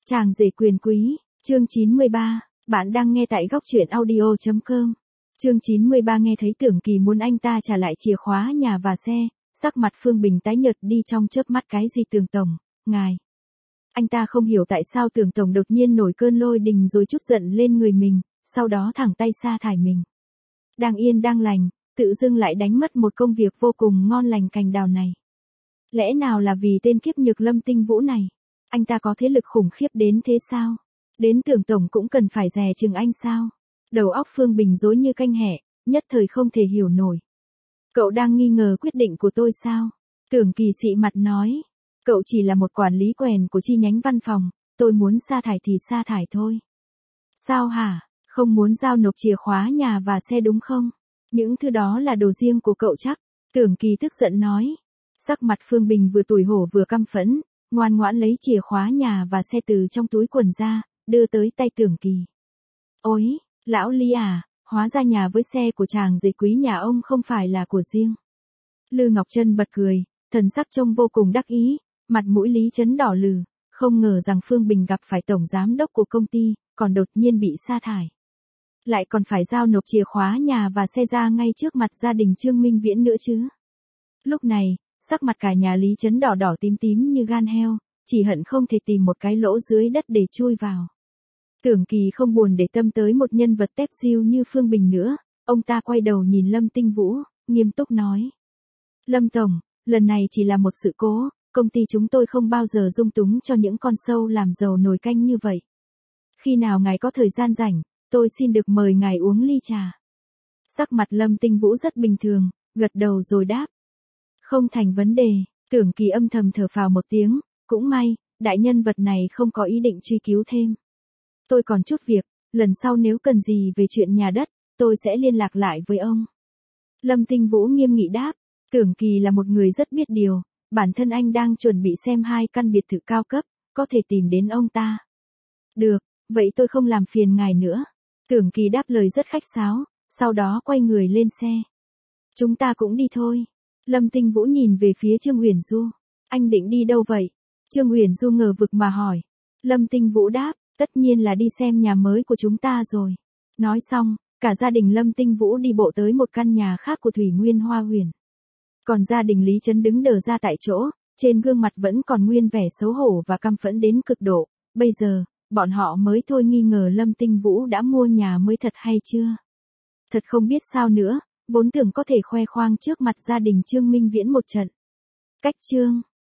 Chàng rể quyền quý, chương 93, bạn đang nghe tại góc truyện audio.com. Chương 93 nghe thấy Tưởng Kỳ muốn anh ta trả lại chìa khóa nhà và xe, sắc mặt Phương Bình tái nhợt đi trong chớp mắt cái gì Tưởng Tổng, ngài. Anh ta không hiểu tại sao Tưởng Tổng đột nhiên nổi cơn lôi đình rồi trút giận lên người mình, sau đó thẳng tay sa thải mình. Đang yên đang lành, tự dưng lại đánh mất một công việc vô cùng ngon lành cành đào này. Lẽ nào là vì tên kiếp nhược Lâm Tinh Vũ này? Anh ta có thế lực khủng khiếp đến thế sao? Đến Tưởng Tổng cũng cần phải dè chừng anh sao? Đầu óc Phương Bình rối như canh hẹ, nhất thời không thể hiểu nổi. Cậu đang nghi ngờ quyết định của tôi sao? Tưởng Kỳ xị mặt nói. Cậu chỉ là một quản lý quèn của chi nhánh văn phòng, tôi muốn sa thải thì sa thải thôi. Sao hả? Không muốn giao nộp chìa khóa nhà và xe đúng không? Những thứ đó là đồ riêng của cậu chắc. Tưởng Kỳ tức giận nói. Sắc mặt Phương Bình vừa tủi hổ vừa căm phẫn, ngoan ngoãn lấy chìa khóa nhà và xe từ trong túi quần ra, đưa tới tay Tưởng Kỳ. Ôi, lão Lý à, hóa ra nhà với xe của chàng rể quý nhà ông không phải là của riêng. Lư Ngọc Trân bật cười, thần sắc trông vô cùng đắc ý, mặt mũi Lý Trấn đỏ lừ, không ngờ rằng Phương Bình gặp phải tổng giám đốc của công ty, còn đột nhiên bị sa thải. Lại còn phải giao nộp chìa khóa nhà và xe ra ngay trước mặt gia đình Trương Minh Viễn nữa chứ. Lúc này, sắc mặt cả nhà Lý Trấn đỏ đỏ tím tím như gan heo, chỉ hận không thể tìm một cái lỗ dưới đất để chui vào. Tưởng Kỳ không buồn để tâm tới một nhân vật tép diêu như Phương Bình nữa, ông ta quay đầu nhìn Lâm Tinh Vũ, nghiêm túc nói. Lâm Tổng, lần này chỉ là một sự cố, công ty chúng tôi không bao giờ dung túng cho những con sâu làm giàu nồi canh như vậy. Khi nào ngài có thời gian rảnh, tôi xin được mời ngài uống ly trà. Sắc mặt Lâm Tinh Vũ rất bình thường, gật đầu rồi đáp. Không thành vấn đề, Tưởng Kỳ âm thầm thở phào một tiếng, cũng may, đại nhân vật này không có ý định truy cứu thêm. Tôi còn chút việc, lần sau nếu cần gì về chuyện nhà đất, tôi sẽ liên lạc lại với ông. Lâm Tinh Vũ nghiêm nghị đáp, Tưởng Kỳ là một người rất biết điều, bản thân anh đang chuẩn bị xem 2 căn biệt thự cao cấp, có thể tìm đến ông ta. Được, vậy tôi không làm phiền ngài nữa. Tưởng Kỳ đáp lời rất khách sáo, sau đó quay người lên xe. Chúng ta cũng đi thôi. Lâm Tinh Vũ nhìn về phía Trương Uyển Du. Anh định đi đâu vậy? Trương Uyển Du ngờ vực mà hỏi. Lâm Tinh Vũ đáp, tất nhiên là đi xem nhà mới của chúng ta rồi. Nói xong, cả gia đình Lâm Tinh Vũ đi bộ tới một căn nhà khác của Thủy Nguyên Hoa Huyền. Còn gia đình Lý Trấn đứng đờ ra tại chỗ, trên gương mặt vẫn còn nguyên vẻ xấu hổ và căm phẫn đến cực độ. Bây giờ, bọn họ mới thôi nghi ngờ Lâm Tinh Vũ đã mua nhà mới thật hay chưa. Thật không biết sao nữa, vốn tưởng có thể khoe khoang trước mặt gia đình Trương Minh Viễn một trận. Cách chương